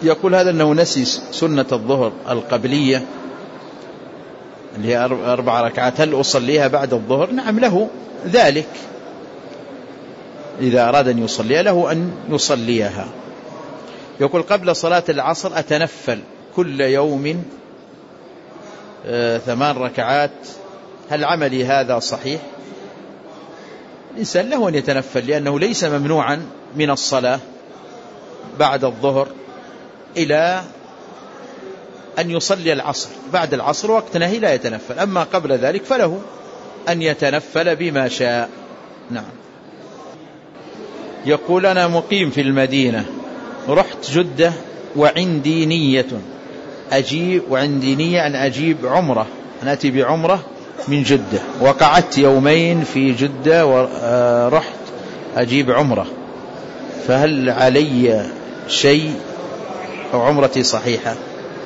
يقول هذا أنه نسي سنة الظهر القبلية اللي هي 4 ركعات، هل أصليها بعد الظهر؟ نعم، له ذلك، إذا أراد أن يصليها له أن يصليها. يقول قبل صلاة العصر أتنفل كل يوم 8 ركعات، هل عملي هذا صحيح؟ الإنسان له أن يتنفل، لأنه ليس ممنوعا من الصلاة بعد الظهر إلى أن يصلي العصر. بعد العصر وقت نهي لا يتنفل، أما قبل ذلك فله أن يتنفل بما شاء. نعم. يقول أنا مقيم في المدينة، رحت جدة وعندي نية أن أجيب عمرة، أن أتي بعمرة من جدة، وقعدت يومين في جدة ورحت أجيب عمرة، فهل علي شيء أو عمرتي صحيحة؟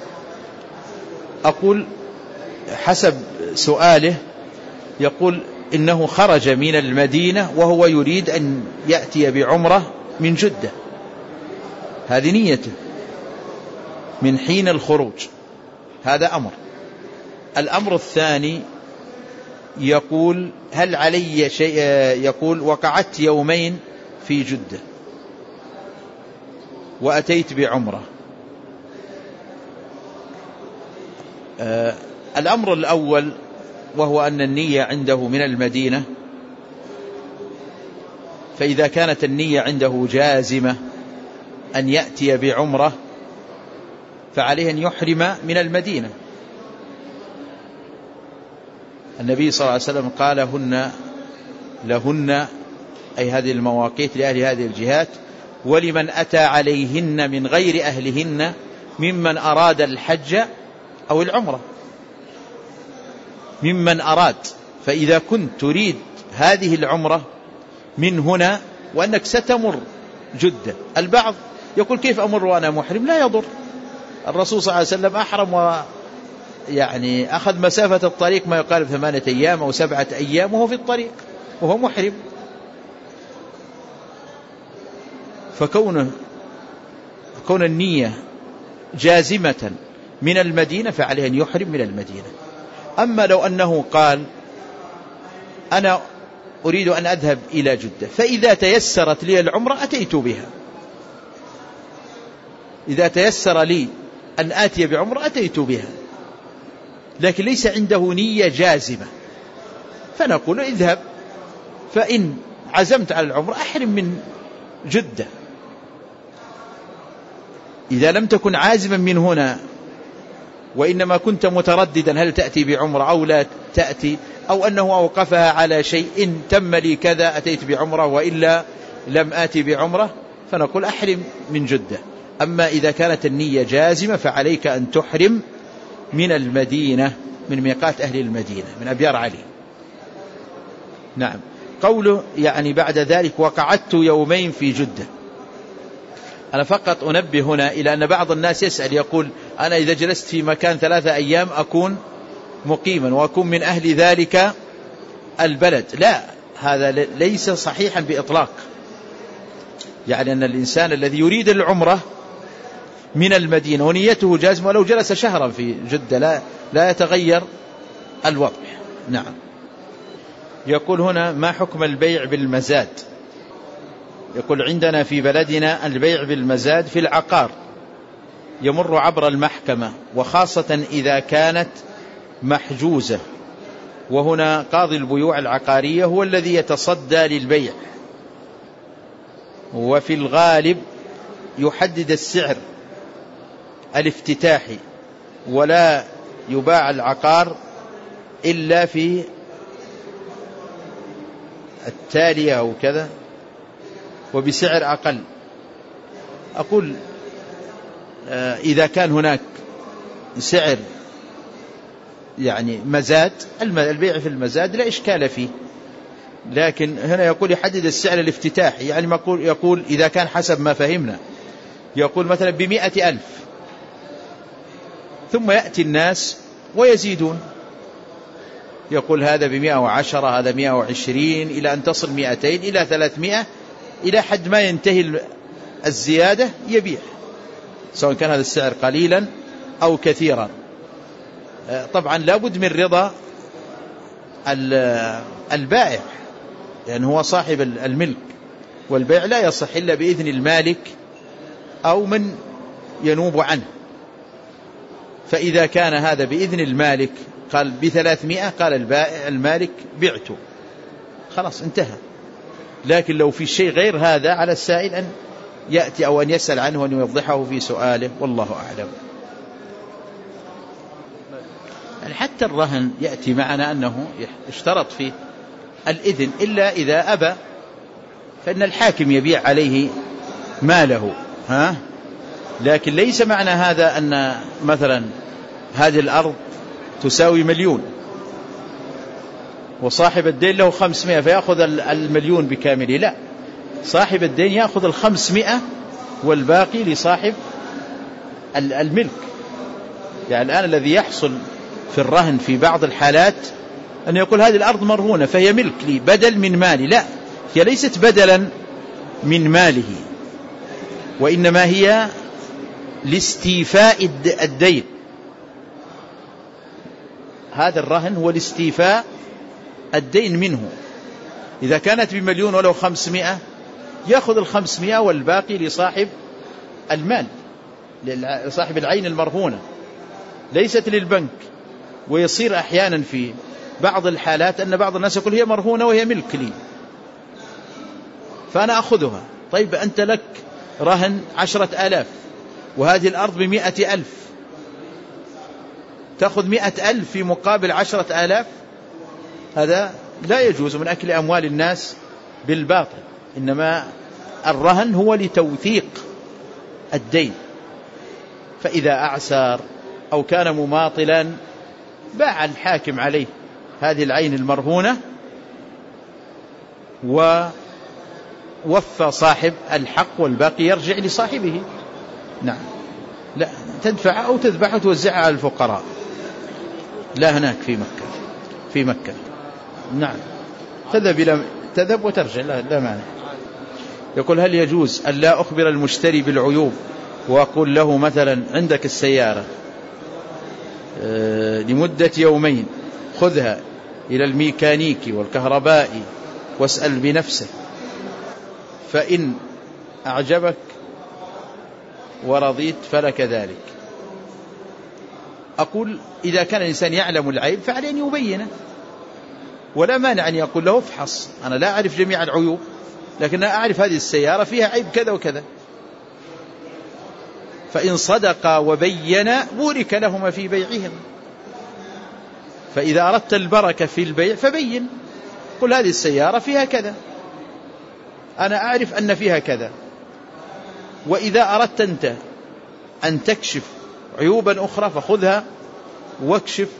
أقول حسب سؤاله، يقول إنه خرج من المدينة وهو يريد أن يأتي بعمرة من جدة، هذه نيته من حين الخروج، هذا أمر. الأمر الثاني يقول هل علي شيء، يقول وقعدت يومين في جدة وأتيت بعمرة. الأمر الأول وهو أن النية عنده من المدينة، فإذا كانت النية عنده جازمة أن يأتي بعمرة فعليه أن يحرم من المدينة. النبي صلى الله عليه وسلم قال لهن أي هذه المواقيت لأهل هذه الجهات، ولمن أتى عليهن من غير أهلهن ممن أراد الحج أو العمرة، ممن أراد. فإذا كنت تريد هذه العمرة من هنا وأنك ستمر جدة، البعض يقول كيف أمر وأنا محرم؟ لا يضر، الرسول صلى الله عليه وسلم أحرم يعني أخذ مسافة الطريق ما يقارب 8 أيام أو 7 أيام وهو في الطريق وهو محرم. فكون النية جازمة من المدينة فعليه أن يحرم من المدينة. أما لو أنه قال أنا أريد أن أذهب إلى جدة، فإذا تيسرت لي العمرة أتيت بها، إذا تيسر لي أن آتي بعمرة أتيت بها، لكن ليس عنده نية جازمة، فنقول اذهب، فإن عزمت على العمرة أحرم من جدة. إذا لم تكن عازما من هنا وإنما كنت مترددا هل تأتي بعمرة أو لا تأتي، أو أنه أوقفها على شيء إن تم لي كذا أتيت بعمرة وإلا لم آتي بعمرة، فنقول أحرم من جدة. أما إذا كانت النية جازمة فعليك أن تحرم من المدينة، من ميقات أهل المدينة، من أبيار علي. نعم. قوله يعني بعد ذلك وقعدت يومين في جدة، أنا فقط أنبه هنا إلى أن بعض الناس يسأل يقول أنا إذا جلست في مكان 3 أيام أكون مقيما وأكون من أهل ذلك البلد. لا، هذا ليس صحيحا بإطلاق. يعني أن الإنسان الذي يريد العمرة من المدينة ونيته جازمة ولو جلس شهرا في جدة لا يتغير الوضع. نعم. يقول هنا ما حكم البيع بالمزاد؟ يقول عندنا في بلدنا البيع بالمزاد في العقار يمر عبر المحكمة، وخاصة إذا كانت محجوزة، وهنا قاضي البيوع العقارية هو الذي يتصدى للبيع، وفي الغالب يحدد السعر الافتتاحي، ولا يباع العقار إلا في التالية أو كذا وبسعر أقل. أقول إذا كان هناك سعر يعني مزاد، البيع في المزاد لا إشكال فيه، لكن هنا يقول يحدد السعر الافتتاحي، يعني يقول إذا كان حسب ما فهمنا يقول مثلا ب100,000، ثم يأتي الناس ويزيدون، يقول هذا ب110، هذا 120، إلى أن تصل 200 إلى 300، إلى حد ما ينتهي الزيادة يبيع. سواء كان هذا السعر قليلا أو كثيرا. طبعا لابد من رضا البائع، لأن هو صاحب الملك، والبيع لا يصح إلا بإذن المالك أو من ينوب عنه. فإذا كان هذا بإذن المالك قال ب300، قال المالك بعته، خلاص انتهى. لكن لو في شيء غير هذا على السائل أن يأتي أو أن يسأل عنه وأن يوضحه في سؤاله، والله أعلم. يعني حتى الرهن يأتي معنا أنه اشترط فيه الإذن، إلا إذا أبى فإن الحاكم يبيع عليه ماله، لكن ليس معنى هذا أن مثلا هذه الأرض تساوي 1,000,000 وصاحب الدين له 500 فيأخذ 1,000,000 بكامله، لا، صاحب الدين يأخذ 500 والباقي لصاحب الملك. يعني الآن الذي يحصل في الرهن في بعض الحالات أن يقول هذه الأرض مرهونة فهي ملك لي بدل من مالي، لا، هي ليست بدلا من ماله، وإنما هي لاستيفاء الدين. هذا الرهن هو لاستيفاء الدين منه. إذا كانت ب1,000,000 ولو 500 يأخذ 500 والباقي لصاحب المال، لصاحب العين المرهونة، ليست للبنك. ويصير أحيانا في بعض الحالات أن بعض الناس يقول هي مرهونة وهي ملك لي فأنا أخذها. طيب أنت لك رهن 10,000 وهذه الأرض ب100,000، تأخذ 100,000 في مقابل 10,000؟ هذا لا يجوز، من أكل أموال الناس بالباطل. إنما الرهن هو لتوثيق الدين، فإذا أعسر أو كان مماطلا باع الحاكم عليه هذه العين المرهونة ووفى صاحب الحق والباقي يرجع لصاحبه. نعم، لا تدفع أو تذبح وتوزعها على الفقراء، لا هناك في مكة. نعم، تذهب وترجع، لا مانع. يقول هل يجوز أن لا أخبر المشتري بالعيوب وأقول له مثلا عندك السيارة لمدة يومين خذها إلى الميكانيكي والكهربائي واسأل بنفسه، فإن أعجبك ورضيت فلك ذلك. أقول إذا كان الإنسان يعلم العيب فعليه أن يبينه، ولا مانع أن يقول له افحص، أنا لا أعرف جميع العيوب لكن أعرف هذه السيارة فيها عيب كذا وكذا. فإن صدق وبين بورك لهما في بيعهم. فإذا أردت البركة في البيع فبين، قل هذه السيارة فيها كذا، أنا أعرف أن فيها كذا. وإذا أردت أنت أن تكشف عيوبا أخرى فخذها واكشف،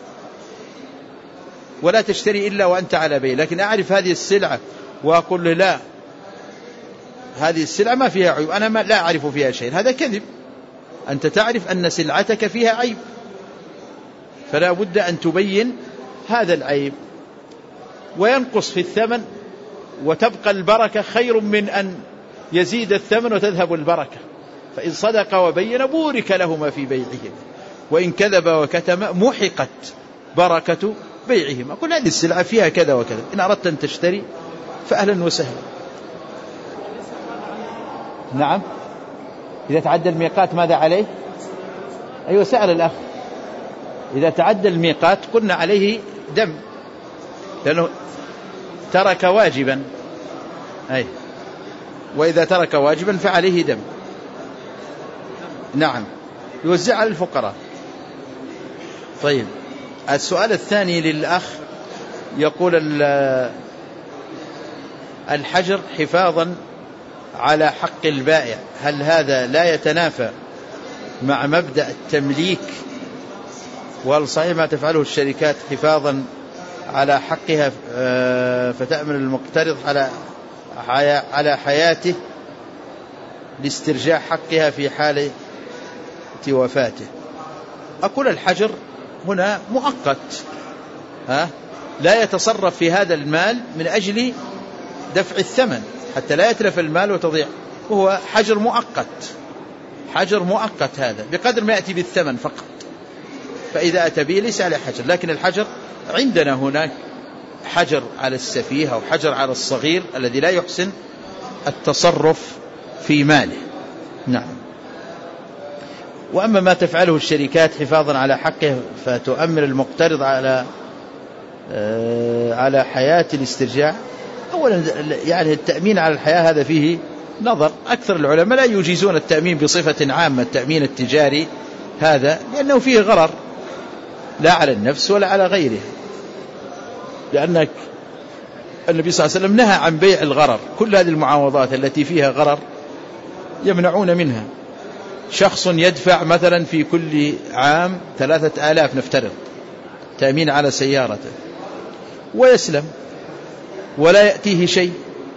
ولا تشتري إلا وأنت على بيع. لكن أعرف هذه السلعة وأقول له لا، هذه السلعة ما فيها عيوب، أنا لا أعرف فيها شيء، هذا كذب. أنت تعرف أن سلعتك فيها عيب، فلا بد أن تبين هذا العيب، وينقص في الثمن وتبقى البركة خير من أن يزيد الثمن وتذهب البركة. فإن صدق وبين بورك لهما في بيعهم، وإن كذب وكتم محقت بركة بيعهما. قل هذه السلعة فيها كذا وكذا، إن أردت أن تشتري فأهلا وسهلا. نعم، إذا تعدى الميقات ماذا عليه؟ أيوة، سأل الأخ، إذا تعدى الميقات قلنا عليه دم، لأنه ترك واجبا، أي، وإذا ترك واجبا فعليه دم. نعم، يوزع على الفقراء. طيب، السؤال الثاني للأخ يقول الحجر حفاظا على حق البائع، هل هذا لا يتنافى مع مبدأ التمليك؟ وهل صحيح ما تفعله الشركات حفاظا على حقها فتأمن المقترض على حياته لاسترجاع حقها في حالة وفاته؟ أقول الحجر هنا مؤقت، لا يتصرف في هذا المال من أجل دفع الثمن حتى لا يتلف المال وتضيع، وهو حجر مؤقت، حجر مؤقت هذا بقدر ما يأتي بالثمن فقط، فإذا أتى به ليس عليه حجر. لكن الحجر عندنا هناك حجر على السفيه أو حجر على الصغير الذي لا يحسن التصرف في ماله. نعم. وأما ما تفعله الشركات حفاظا على حقه فتؤمن المقترض على حياة الاسترجاع، أولا يعني التأمين على الحياة هذا فيه نظر. أكثر العلماء لا يجيزون التأمين بصفة عامة، التأمين التجاري هذا، لأنه فيه غرر لا على النفس ولا على غيره، لأنك النبي صلى الله عليه وسلم نهى عن بيع الغرر. كل هذه المعاوضات التي فيها غرر يمنعون منها. شخص يدفع مثلا في كل عام 3000 نفترض تأمين على سيارته، ويسلم ولا يأتيه شيء،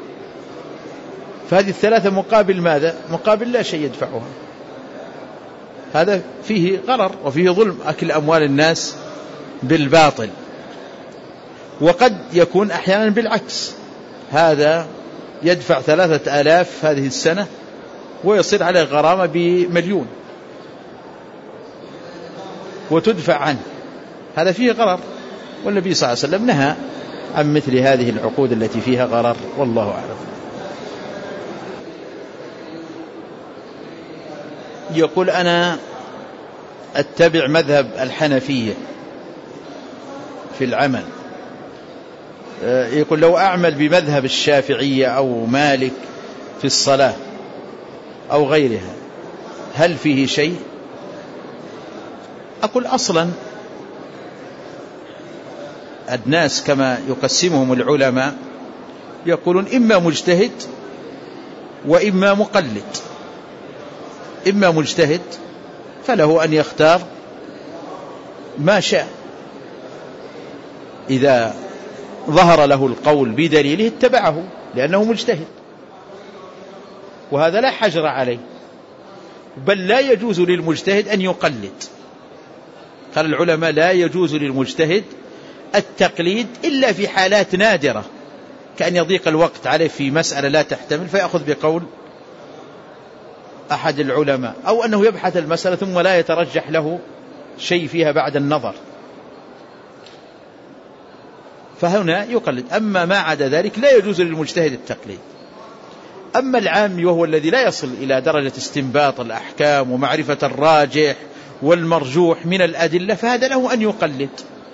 فهذه 3 مقابل ماذا؟ مقابل لا شيء يدفعها. هذا فيه غرر وفيه ظلم، أكل أموال الناس بالباطل. وقد يكون أحيانا بالعكس، هذا يدفع 3000 هذه السنة ويصير عليه غرامة ب1,000,000 وتدفع عنه، هذا فيه غرر. والنبي صلى الله عليه وسلم نهى عن مثل هذه العقود التي فيها غرر، والله أعلم. يقول أنا أتبع مذهب الحنفية في العمل، يقول لو أعمل بمذهب الشافعية أو مالك في الصلاة أو غيرها هل فيه شيء؟ أقول أصلا الناس كما يقسمهم العلماء يقولون إما مجتهد وإما مقلد. إما مجتهد فله أن يختار ما شاء، إذا ظهر له القول بدليله اتبعه لأنه مجتهد، وهذا لا حجر عليه، بل لا يجوز للمجتهد أن يقلد. قال العلماء لا يجوز للمجتهد التقليد إلا في حالات نادرة، كأن يضيق الوقت عليه في مسألة لا تحتمل فيأخذ بقول أحد العلماء، أو أنه يبحث المسألة ثم لا يترجح له شيء فيها بعد النظر، فهنا يقلد. أما ما عدا ذلك لا يجوز للمجتهد التقليد. أما العام وهو الذي لا يصل إلى درجة استنباط الأحكام ومعرفة الراجح والمرجوح من الأدلة فهذا له أن يقلد.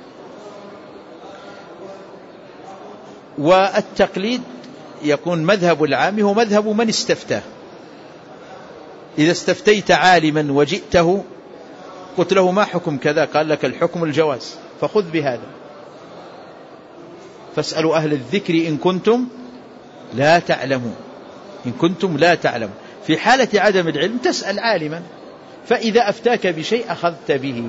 والتقليد يكون مذهب العام هو مذهب من استفتاه. إذا استفتيت عالما وجئته قلت له ما حكم كذا، قال لك الحكم الجواز، فخذ بهذا. فاسألوا أهل الذكر إن كنتم لا تعلمون. إن كنتم لا تعلمون، في حالة عدم العلم تسأل عالما، فإذا أفتاك بشيء أخذت به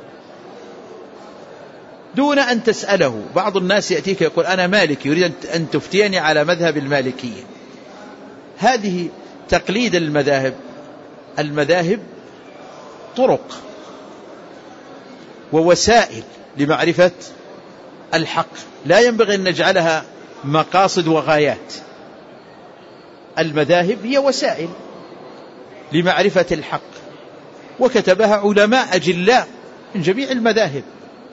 دون أن تسأله. بعض الناس يأتيك يقول أنا مالك يريد أن تفتيني على مذهب المالكية. هذه تقليد المذاهب طرق ووسائل لمعرفة الحق، لا ينبغي أن نجعلها مقاصد وغايات. المذاهب هي وسائل لمعرفة الحق، وكتبها علماء أجلاء من جميع المذاهب،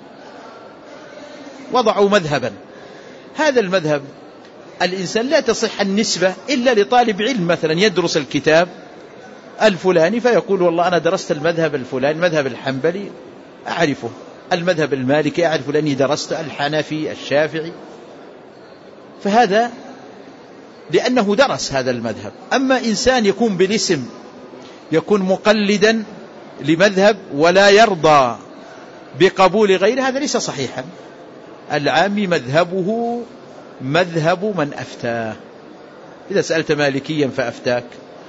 وضعوا مذهبا. هذا المذهب الإنسان لا تصح النسبة إلا لطالب علم مثلا يدرس الكتاب الفلاني فيقول والله أنا درست المذهب الفلاني، المذهب الحنبلي أعرفه، المذهب المالكي أعرف لأني درست، الحنفي، الشافعي، فهذا لأنه درس هذا المذهب. أما إنسان يكون بالاسم يكون مقلدا لمذهب ولا يرضى بقبول غيره هذا ليس صحيحا. العامي مذهبه مذهب من أفتاه. إذا سألت مالكيا فأفتاك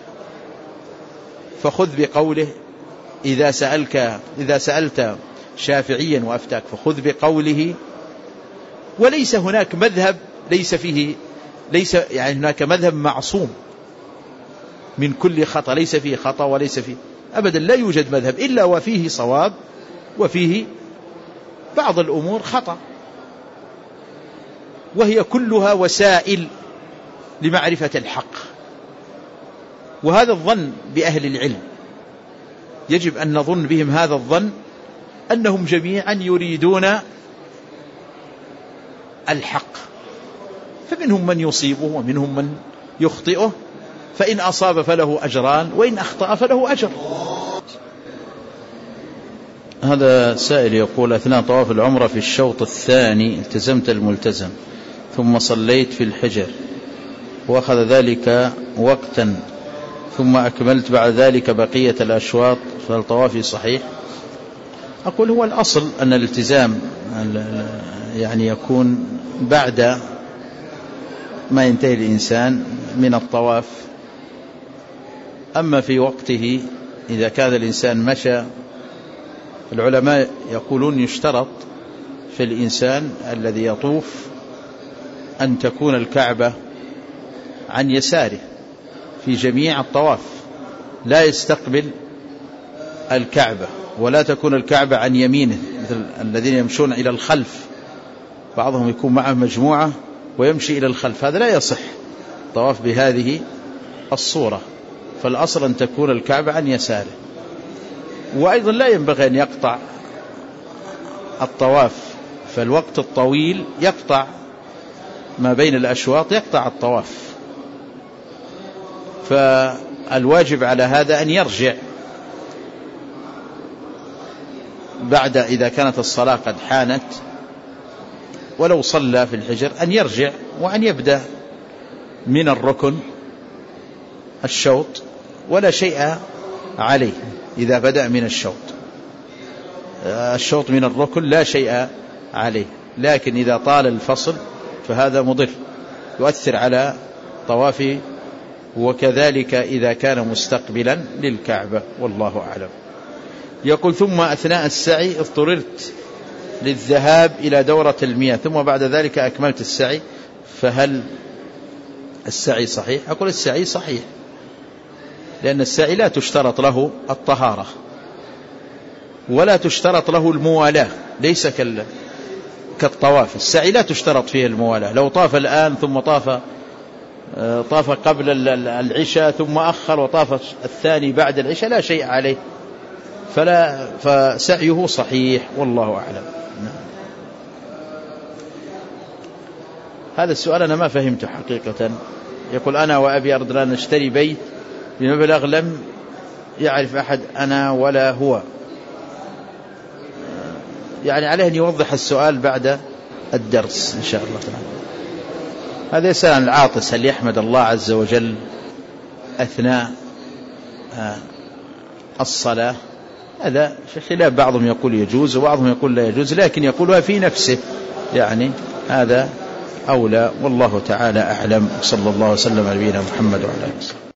فخذ بقوله، إذا سألت شافعيا وأفتاك فخذ بقوله. وليس هناك مذهب ليس يعني هناك مذهب معصوم من كل خطأ، ليس فيه خطأ وليس فيه أبدا، لا يوجد مذهب إلا وفيه صواب وفيه بعض الأمور خطأ، وهي كلها وسائل لمعرفة الحق. وهذا الظن بأهل العلم يجب أن نظن بهم هذا الظن أنهم جميعا يريدون الحق، فمنهم من يصيبه ومنهم من يخطئه، فإن أصاب فله أجران وإن أخطأ فله أجر. هذا سائل يقول: أثناء طواف العمرة في الشوط الثاني التزمت الملتزم ثم صليت في الحجر وأخذ ذلك وقتا ثم أكملت بعد ذلك بقية الأشواط، فهل طوافي صحيح؟ أقول هو الأصل أن الالتزام يعني يكون بعد ما ينتهي الإنسان من الطواف. أما في وقته إذا كان الإنسان مشى، العلماء يقولون يشترط في الإنسان الذي يطوف أن تكون الكعبة عن يساره في جميع الطواف، لا يستقبل الكعبة، ولا تكون الكعبة عن يمينه مثل الذين يمشون إلى الخلف، بعضهم يكون معه مجموعة ويمشي إلى الخلف، هذا لا يصح طواف بهذه الصورة. فالأصل أن تكون الكعبة عن يساره. وأيضا لا ينبغي أن يقطع الطواف، فالوقت الطويل يقطع ما بين الأشواط، يقطع الطواف، فالواجب على هذا أن يرجع بعد إذا كانت الصلاة قد حانت، ولو صلى في الحجر أن يرجع وأن يبدأ من الركن الشوط ولا شيء عليه. إذا بدأ من الشوط من الركن لا شيء عليه، لكن إذا طال الفصل فهذا مضر يؤثر على طوافه، وكذلك إذا كان مستقبلا للكعبة، والله أعلم. يقول: ثم أثناء السعي اضطررت للذهاب إلى دورة المياه ثم بعد ذلك أكملت السعي، فهل السعي صحيح؟ أقول السعي صحيح، لأن السعي لا تشترط له الطهارة ولا تشترط له الموالاة، ليس كالطواف. السعي لا تشترط فيه الموالاة، لو طاف الآن ثم طاف قبل العشاء ثم أخر وطاف الثاني بعد العشاء لا شيء عليه، فسعيه صحيح، والله أعلم. هذا السؤال أنا ما فهمته حقيقة. يقول: أنا وأبي أردنا أن نشتري بيت بمبلغ لم يعرف أحد أنا ولا هو، يعني عليه أن يوضح السؤال بعد الدرس إن شاء الله تعالى. هذا يسأل عن العاطس هل يحمد الله عز وجل أثناء الصلاة؟ هذا في خلاف، بعضهم يقول يجوز وبعضهم يقول لا يجوز، لكن يقولها في نفسه، يعني هذا أولى، والله تعالى أعلم. صلى الله وسلم على نبينا محمد وعلى آله وسلم.